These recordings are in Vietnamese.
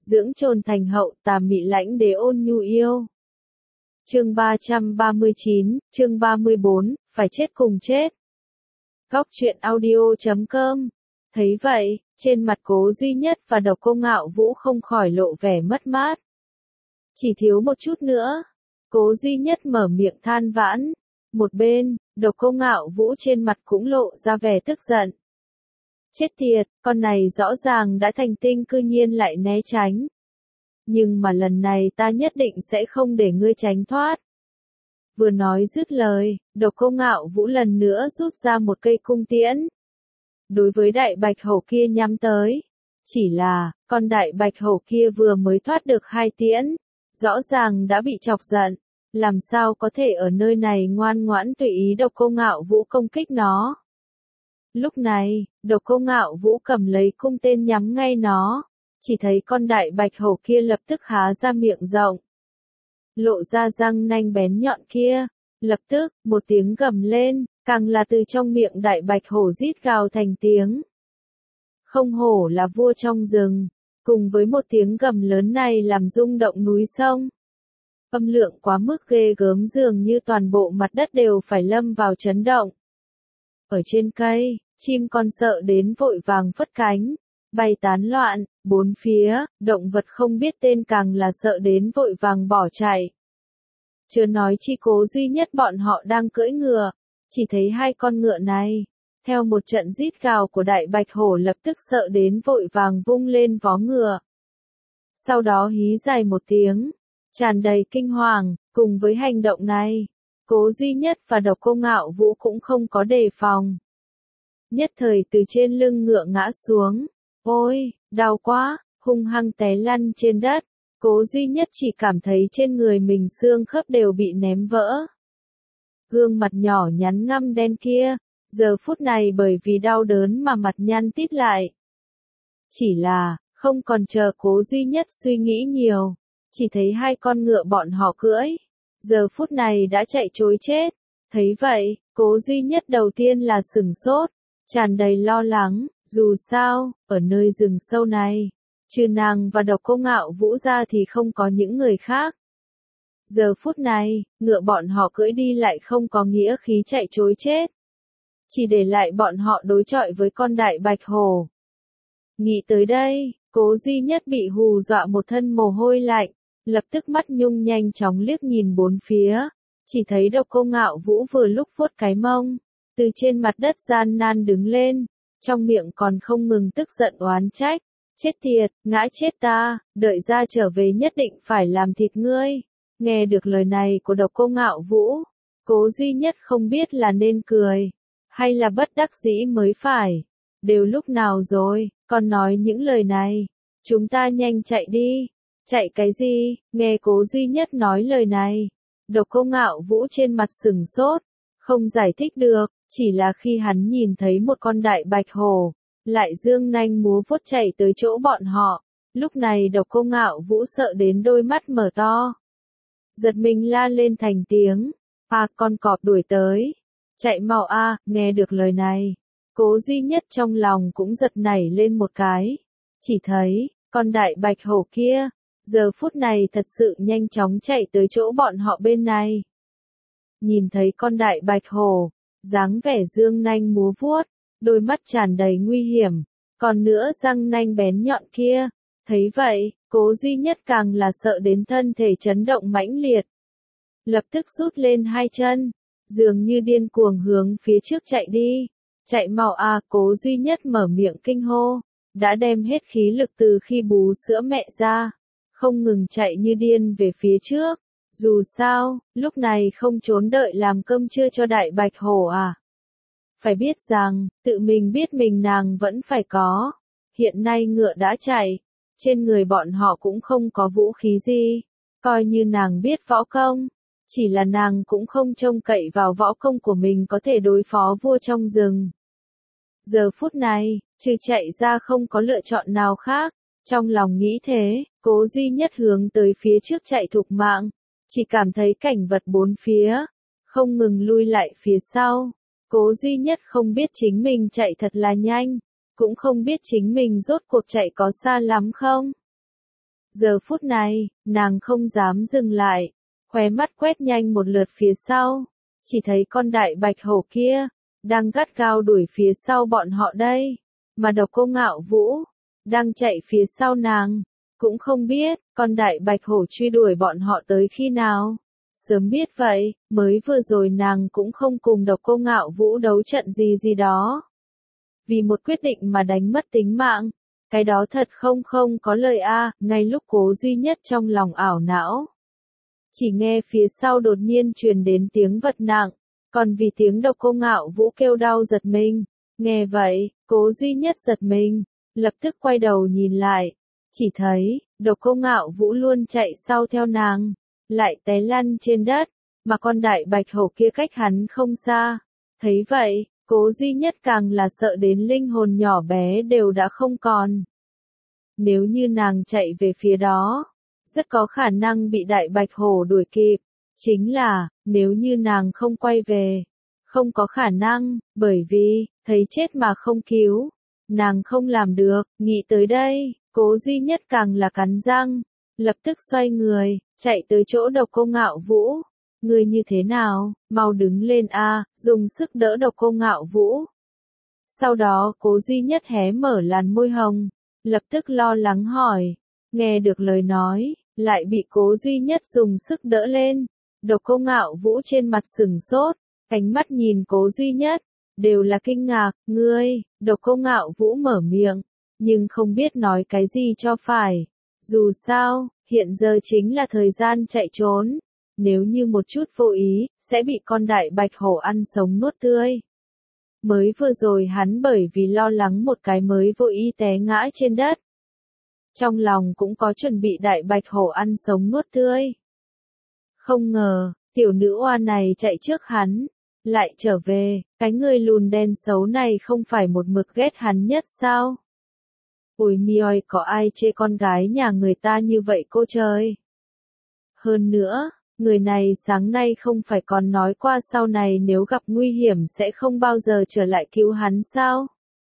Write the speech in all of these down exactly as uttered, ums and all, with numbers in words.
dưỡng trồn thành hậu, tà mị lãnh đế ôn nhu yêu. Chương ba trăm ba mươi chín, chương ba mươi bốn, phải chết cùng chết. Góc truyện audio chấm com. Thấy vậy, trên mặt Cố Duy Nhất và Độc Cô Ngạo Vũ không khỏi lộ vẻ mất mát. Chỉ thiếu một chút nữa. Cố Duy Nhất mở miệng than vãn. Một bên, Độc Cô Ngạo Vũ trên mặt cũng lộ ra vẻ tức giận. Chết tiệt, con này rõ ràng đã thành tinh cư nhiên lại né tránh. Nhưng mà lần này ta nhất định sẽ không để ngươi tránh thoát. Vừa nói dứt lời, Độc Cô Ngạo Vũ lần nữa rút ra một cây cung tiễn. Đối với đại bạch hổ kia nhắm tới. Chỉ là, con đại bạch hổ kia vừa mới thoát được hai tiễn. Rõ ràng đã bị chọc giận. Làm sao có thể ở nơi này ngoan ngoãn tùy ý Độc Cô Ngạo Vũ công kích nó. Lúc này, Độc Cô Ngạo Vũ cầm lấy cung tên nhắm ngay nó. Chỉ thấy con đại bạch hổ kia lập tức há ra miệng rộng. Lộ ra răng nanh bén nhọn kia. Lập tức, một tiếng gầm lên, càng là từ trong miệng đại bạch hổ rít gào thành tiếng. Không hổ là vua trong rừng. Cùng với một tiếng gầm lớn này làm rung động núi sông. Âm lượng quá mức ghê gớm dường như toàn bộ mặt đất đều phải lâm vào chấn động. Ở trên cây, chim con sợ đến vội vàng phất cánh, bay tán loạn, bốn phía, động vật không biết tên càng là sợ đến vội vàng bỏ chạy. Chưa nói chi Cố Duy Nhất bọn họ đang cưỡi ngựa, chỉ thấy hai con ngựa này, theo một trận rít gào của đại bạch hổ lập tức sợ đến vội vàng vung lên vó ngựa. Sau đó hí dài một tiếng, tràn đầy kinh hoàng, cùng với hành động này, Cố Duy Nhất và Độc Cô Ngạo Vũ cũng không có đề phòng. Nhất thời từ trên lưng ngựa ngã xuống, ôi, đau quá, hung hăng té lăn trên đất, Cố Duy Nhất chỉ cảm thấy trên người mình xương khớp đều bị ném vỡ. Gương mặt nhỏ nhắn ngăm đen kia, giờ phút này bởi vì đau đớn mà mặt nhăn tít lại. Chỉ là, không còn chờ Cố Duy Nhất suy nghĩ nhiều, chỉ thấy hai con ngựa bọn họ cưỡi, giờ phút này đã chạy trối chết. Thấy vậy, Cố Duy Nhất đầu tiên là sửng sốt, tràn đầy lo lắng, dù sao, ở nơi rừng sâu này, trừ nàng và Độc Cô Ngạo Vũ ra thì không có những người khác. Giờ phút này, ngựa bọn họ cưỡi đi lại không có nghĩa khí chạy trối chết. Chỉ để lại bọn họ đối chọi với con đại bạch hổ. Nghĩ tới đây, Cố Duy Nhất bị hù dọa một thân mồ hôi lạnh, lập tức mắt nhung nhanh chóng liếc nhìn bốn phía, chỉ thấy Độc Cô Ngạo Vũ vừa lúc vuốt cái mông, từ trên mặt đất gian nan đứng lên, trong miệng còn không ngừng tức giận oán trách, chết tiệt, ngã chết ta, đợi ra trở về nhất định phải làm thịt ngươi. Nghe được lời này của Độc Cô Ngạo Vũ, Cố Duy Nhất không biết là nên cười, hay là bất đắc dĩ mới phải. Đều lúc nào rồi, còn nói những lời này, chúng ta nhanh chạy đi. Chạy cái gì? Nghe Cố Duy Nhất nói lời này, Độc Cô Ngạo Vũ trên mặt sừng sốt, không giải thích được, chỉ là khi hắn nhìn thấy một con đại bạch hổ, lại dương nanh múa vuốt chạy tới chỗ bọn họ, lúc này Độc Cô Ngạo Vũ sợ đến đôi mắt mở to. Giật mình la lên thành tiếng, à con cọp đuổi tới, chạy mau a. Nghe được lời này, Cố Duy Nhất trong lòng cũng giật nảy lên một cái, chỉ thấy, con đại bạch hổ kia, giờ phút này thật sự nhanh chóng chạy tới chỗ bọn họ bên này. Nhìn thấy con đại bạch hổ, dáng vẻ dương nanh múa vuốt, đôi mắt tràn đầy nguy hiểm, còn nữa răng nanh bén nhọn kia. Thấy vậy, Cố Duy Nhất càng là sợ đến thân thể chấn động mãnh liệt. Lập tức rút lên hai chân, dường như điên cuồng hướng phía trước chạy đi. Chạy mau a. Cố Duy Nhất mở miệng kinh hô, đã đem hết khí lực từ khi bú sữa mẹ ra, không ngừng chạy như điên về phía trước. Dù sao, lúc này không trốn đợi làm cơm trưa cho đại bạch hổ à. Phải biết rằng, tự mình biết mình nàng vẫn phải có. Hiện nay ngựa đã chạy, trên người bọn họ cũng không có vũ khí gì. Coi như nàng biết võ công, chỉ là nàng cũng không trông cậy vào võ công của mình có thể đối phó vua trong rừng. Giờ phút này, trừ chạy ra không có lựa chọn nào khác. Trong lòng nghĩ thế, Cố Duy Nhất hướng tới phía trước chạy thục mạng, chỉ cảm thấy cảnh vật bốn phía, không ngừng lui lại phía sau. Cố Duy Nhất không biết chính mình chạy thật là nhanh, cũng không biết chính mình rốt cuộc chạy có xa lắm không. Giờ phút này, nàng không dám dừng lại, khóe mắt quét nhanh một lượt phía sau, chỉ thấy con đại bạch hổ kia, đang gắt gao đuổi phía sau bọn họ đây, mà Độc Cô Ngạo Vũ, đang chạy phía sau nàng, cũng không biết, con đại bạch hổ truy đuổi bọn họ tới khi nào. Sớm biết vậy, mới vừa rồi nàng cũng không cùng Độc Cô Ngạo Vũ đấu trận gì gì đó. Vì một quyết định mà đánh mất tính mạng, cái đó thật không không có lời a. Ngay lúc Cố Duy Nhất trong lòng ảo não. Chỉ nghe phía sau đột nhiên truyền đến tiếng vật nặng, còn vì tiếng Độc Cô Ngạo Vũ kêu đau giật mình. Nghe vậy, Cố Duy Nhất giật mình, lập tức quay đầu nhìn lại, chỉ thấy, Độc Cô Ngạo Vũ luôn chạy sau theo nàng, lại té lăn trên đất, mà con đại bạch hổ kia cách hắn không xa. Thấy vậy, Cố Duy Nhất càng là sợ đến linh hồn nhỏ bé đều đã không còn. Nếu như nàng chạy về phía đó, rất có khả năng bị đại bạch hổ đuổi kịp. Chính là, nếu như nàng không quay về, không có khả năng, bởi vì, thấy chết mà không cứu. Nàng không làm được, nghĩ tới đây, Cố Duy Nhất càng là cắn răng, lập tức xoay người, chạy tới chỗ Độc Cô Ngạo Vũ. Người như thế nào, mau đứng lên a, dùng sức đỡ Độc Cô Ngạo Vũ. Sau đó Cố Duy Nhất hé mở làn môi hồng, lập tức lo lắng hỏi, nghe được lời nói, lại bị Cố Duy Nhất dùng sức đỡ lên. Độc Cô Ngạo Vũ trên mặt sừng sốt, ánh mắt nhìn Cố Duy Nhất, đều là kinh ngạc. Ngươi, Độc Cô Ngạo Vũ mở miệng, nhưng không biết nói cái gì cho phải. Dù sao, hiện giờ chính là thời gian chạy trốn. Nếu như một chút vô ý, sẽ bị con đại bạch hổ ăn sống nuốt tươi. Mới vừa rồi hắn bởi vì lo lắng một cái mới vô ý té ngã trên đất. Trong lòng cũng có chuẩn bị đại bạch hổ ăn sống nuốt tươi. Không ngờ, tiểu nữ oa này chạy trước hắn, lại trở về, cái người lùn đen xấu này không phải một mực ghét hắn nhất sao? Ôi mi ơi, có ai chê con gái nhà người ta như vậy cô trời? Hơn nữa, người này sáng nay không phải còn nói qua sau này nếu gặp nguy hiểm sẽ không bao giờ trở lại cứu hắn sao?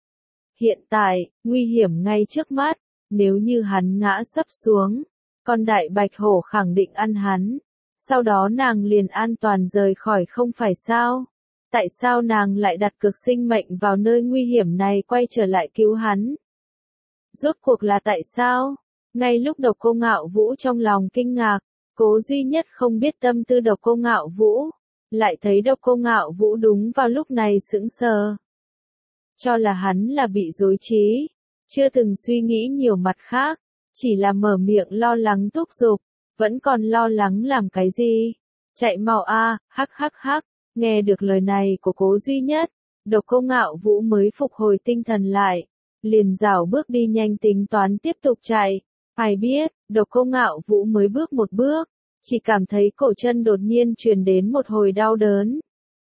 Hiện tại, nguy hiểm ngay trước mắt, nếu như hắn ngã sấp xuống, con đại bạch hổ khẳng định ăn hắn, sau đó nàng liền an toàn rời khỏi không phải sao? Tại sao nàng lại đặt cược sinh mệnh vào nơi nguy hiểm này quay trở lại cứu hắn? Rốt cuộc là tại sao? Ngay lúc Độc Cô Ngạo Vũ trong lòng kinh ngạc, Cố Duy Nhất không biết tâm tư Độc Cô Ngạo Vũ, lại thấy Độc Cô Ngạo Vũ đúng vào lúc này sững sờ. Cho là hắn là bị rối trí, chưa từng suy nghĩ nhiều mặt khác, chỉ là mở miệng lo lắng thúc giục, vẫn còn lo lắng làm cái gì? Chạy mau a, hắc hắc hắc, nghe được lời này của Cố Duy Nhất, Độc Cô Ngạo Vũ mới phục hồi tinh thần lại, liền rảo bước đi nhanh tính toán tiếp tục chạy. Ai biết, Độc Cô Ngạo Vũ mới bước một bước, chỉ cảm thấy cổ chân đột nhiên truyền đến một hồi đau đớn,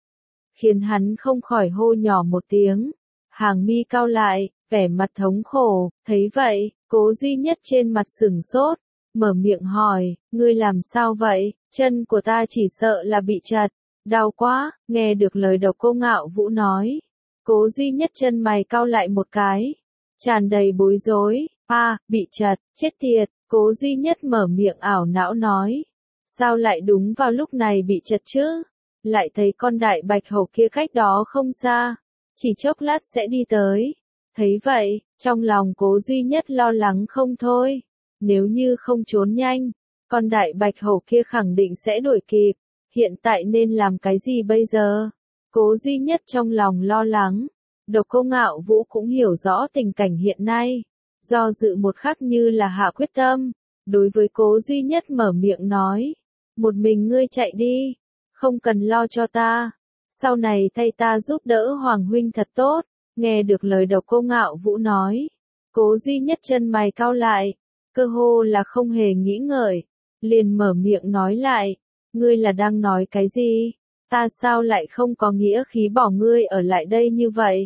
khiến hắn không khỏi hô nhỏ một tiếng, hàng mi cau lại, vẻ mặt thống khổ. Thấy vậy, Cố Duy Nhất trên mặt sừng sốt, mở miệng hỏi, ngươi làm sao vậy? Chân của ta chỉ sợ là bị chật, đau quá. Nghe được lời Độc Cô Ngạo Vũ nói, Cố Duy Nhất chân mày cau lại một cái, tràn đầy bối rối. A, bị chật, chết tiệt. Cố Duy Nhất mở miệng ảo não nói, sao lại đúng vào lúc này bị chật chứ? Lại thấy con đại bạch hổ kia cách đó không xa, chỉ chốc lát sẽ đi tới. Thấy vậy, trong lòng Cố Duy Nhất lo lắng không thôi. Nếu như không trốn nhanh, con đại bạch hổ kia khẳng định sẽ đuổi kịp. Hiện tại nên làm cái gì bây giờ? Cố Duy Nhất trong lòng lo lắng. Độc Cô Ngạo Vũ cũng hiểu rõ tình cảnh hiện nay. Do dự một khắc như là hạ quyết tâm. Đối với Cố Duy Nhất mở miệng nói. Một mình ngươi chạy đi. Không cần lo cho ta. Sau này thay ta giúp đỡ Hoàng huynh thật tốt. Nghe được lời Độc Cô Ngạo Vũ nói. Cố Duy Nhất chân mày cau lại. Cơ hồ là không hề nghĩ ngợi. Liền mở miệng nói lại. Ngươi là đang nói cái gì? Ta sao lại không có nghĩa khí bỏ ngươi ở lại đây như vậy?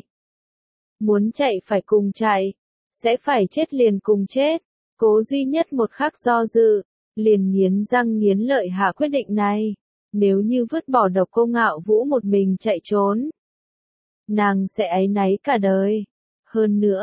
Muốn chạy phải cùng chạy. Sẽ phải chết liền cùng chết. Cố Duy Nhất một khắc do dự. Liền nghiến răng nghiến lợi hạ quyết định này. Nếu như vứt bỏ Độc Cô Ngạo Vũ một mình chạy trốn, nàng sẽ áy náy cả đời. Hơn nữa,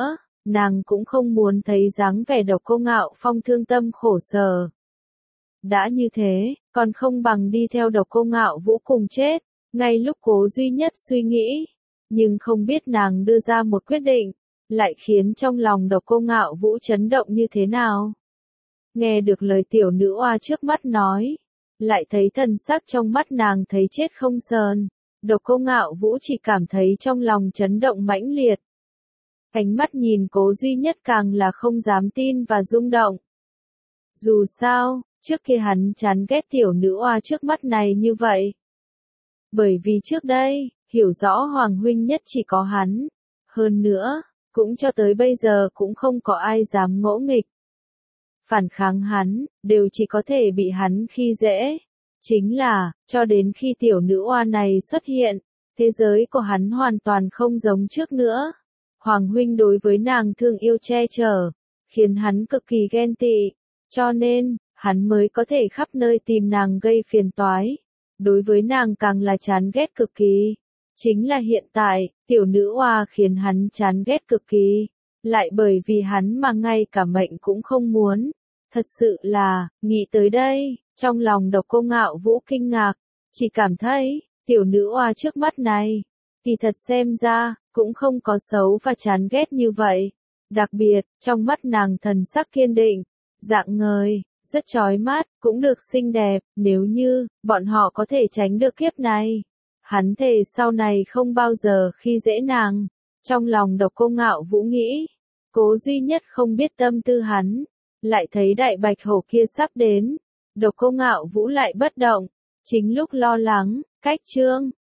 nàng cũng không muốn thấy dáng vẻ Độc Cô Ngạo Phong thương tâm khổ sở. Đã như thế, còn không bằng đi theo Độc Cô Ngạo Vũ cùng chết. Ngay lúc Cố Duy Nhất suy nghĩ, nhưng không biết nàng đưa ra một quyết định, lại khiến trong lòng Độc Cô Ngạo Vũ chấn động như thế nào. Nghe được lời tiểu nữ oa trước mắt nói, lại thấy thần sắc trong mắt nàng thấy chết không sờn, Độc Cô Ngạo Vũ chỉ cảm thấy trong lòng chấn động mãnh liệt. Ánh mắt nhìn Cố Duy Nhất càng là không dám tin và rung động. Dù sao, trước kia hắn chán ghét tiểu nữ oa trước mắt này như vậy. Bởi vì trước đây, hiểu rõ Hoàng huynh nhất chỉ có hắn. Hơn nữa, cũng cho tới bây giờ cũng không có ai dám ngỗ nghịch. Phản kháng hắn, đều chỉ có thể bị hắn khi dễ. Chính là, cho đến khi tiểu nữ oa này xuất hiện, thế giới của hắn hoàn toàn không giống trước nữa. Hoàng huynh đối với nàng thương yêu che chở, khiến hắn cực kỳ ghen tị. Cho nên, hắn mới có thể khắp nơi tìm nàng gây phiền toái. Đối với nàng càng là chán ghét cực kỳ. Chính là hiện tại, tiểu nữ oa khiến hắn chán ghét cực kỳ. Lại bởi vì hắn mà ngay cả mệnh cũng không muốn. Thật sự là, nghĩ tới đây, trong lòng Độc Cô Ngạo Vũ kinh ngạc. Chỉ cảm thấy, tiểu nữ oa trước mắt này, thì thật xem ra, cũng không có xấu và chán ghét như vậy. Đặc biệt, trong mắt nàng thần sắc kiên định, dạng ngời, rất chói mắt, cũng được xinh đẹp, nếu như, bọn họ có thể tránh được kiếp này. Hắn thề sau này không bao giờ khi dễ nàng. Trong lòng Độc Cô Ngạo Vũ nghĩ, Cố Duy Nhất không biết tâm tư hắn, lại thấy đại bạch hổ kia sắp đến. Độc Cô Ngạo Vũ lại bất động, chính lúc lo lắng, cách chương